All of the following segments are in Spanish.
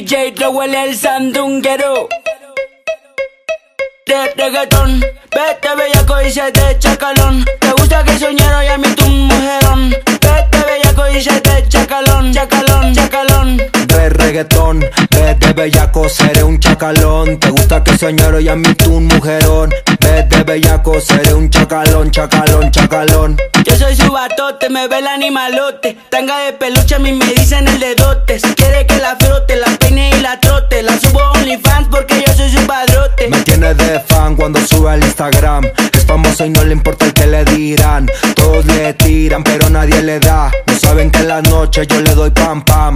DJ Rowell el sandunguero de reggaetón. Vete bellaco y se te chacalón. Te gusta que soñara y a mí tu mujerón. Vete bellaco y se te chacalón, chacalón, chacalón. De reggaetón, vete bellaco, seré un chacalón. Te gusta que soñara y a mí tu mujerón. Vete bellaco, seré un chacalón, chacalón, chacalón. Yo soy su batote, me ve el animalote. Tanga de peluche, a mí me dicen el dedote. Si quiere que la frote, la peine y la trote. La subo a OnlyFans porque yo soy su padrote. Me tiene de fan cuando sube al Instagram. Es famoso y no le importa el que le dirán. Todos le tiran pero nadie le da. No saben que en las noches yo le doy pam pam.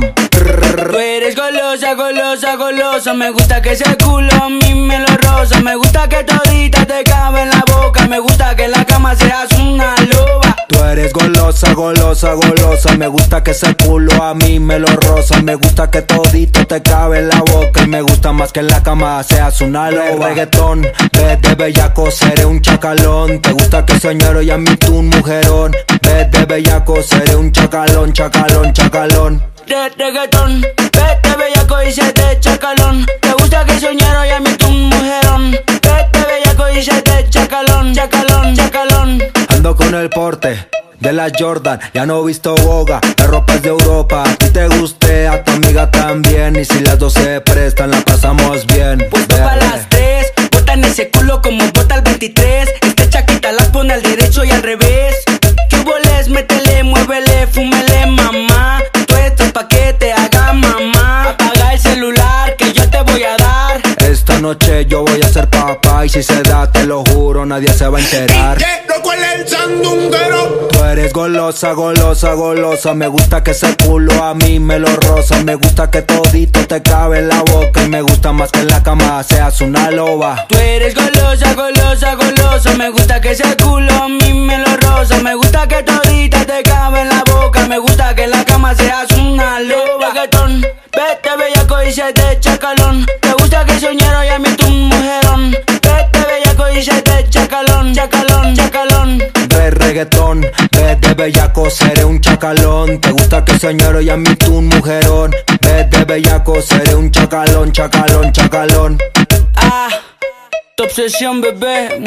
Tú eres golosa, golosa, golosa. Me gusta que ese culo a mí me lo rosa. Me gusta que todita te cabe en la boca. Me gusta que en la cama seas una loba. Tú eres golosa, golosa, golosa. Me gusta que ese culo a mí me lo rosa. Me gusta que todito te cabe en la boca. Y me gusta más que en la cama seas una loba. Reggaetón, vete bellaco, seré un chacalón. Te gusta que soñara y a mí tu mujerón. Vete bellaco, seré un chacalón, chacalón, chacalón. De reggaetón, vete bellaco y se te chacalón. Te gusta que soñara y a mí tu mujerón. Vete bellaco y se te chacalón, chacalón, chacalón. Ando con el porte de la Jordan, ya no he visto boga. La ropa es de Europa, a ti te guste, a tu amiga también. Y si las dos se prestan, la pasamos bien. Pues pa' las tres, botan ese culo como bota el 23. Esta chaquita las pone al derecho y al revés. Chuboles, métele, muévele, fúmele, mamá. Tú estás pa' que te haga mamá. Apaga el celular que yo te voy a dar. Esta noche yo voy a ser papá. Y si se da, te lo juro, nadie se va a enterar. El sandunguero. Tú eres golosa, golosa, golosa. Me gusta que ese culo a mí me lo rosa. Me gusta que todito te cabe en la boca. Y me gusta más que en la cama seas una loba. Tú eres golosa, golosa, golosa. Me gusta que ese culo a mí me lo rosa. Me gusta que todita te cabe en la boca. Me gusta que en la cama seas una loba. Reggaetón, vete bellaco y se te chacalón. Te gusta que soñara y a mí tu mujerón. Vete bellaco y se te chacalón, chacalón, chacalón. De reggaetón, vete bellaco, seré un chacalón. Te gusta que soñara y a mí tu mujerón. Vete bellaco, seré un chacalón, chacalón, chacalón. Ah, tu obsesión, bebé.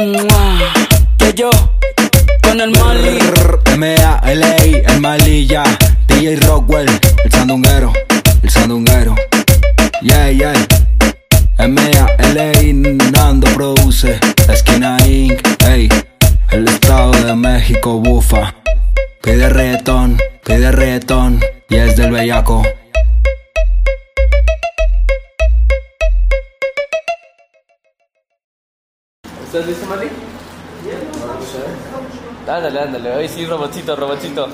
Que yo, con el Mali. M.A.L.A. el Malilla. DJ Rockwell, el sandunguero, el sandunguero. Yeah, yeah. M.A.L.A. Nando produce. La esquina Inc. Ey, el Estado de México bufa. Pide reggaetón y es del bellaco. ¿Estás listo, Mali? No sé. Ándale, ándale. Hoy sí, robotcito, robotcito.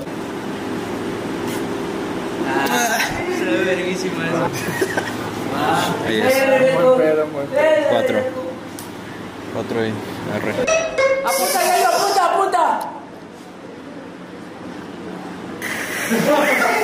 Se ve verguísima eso. Ahí es. Buen pedo, buen pedo. 4 y R. ¡Apunta, gallo! ¡Apunta, apunta!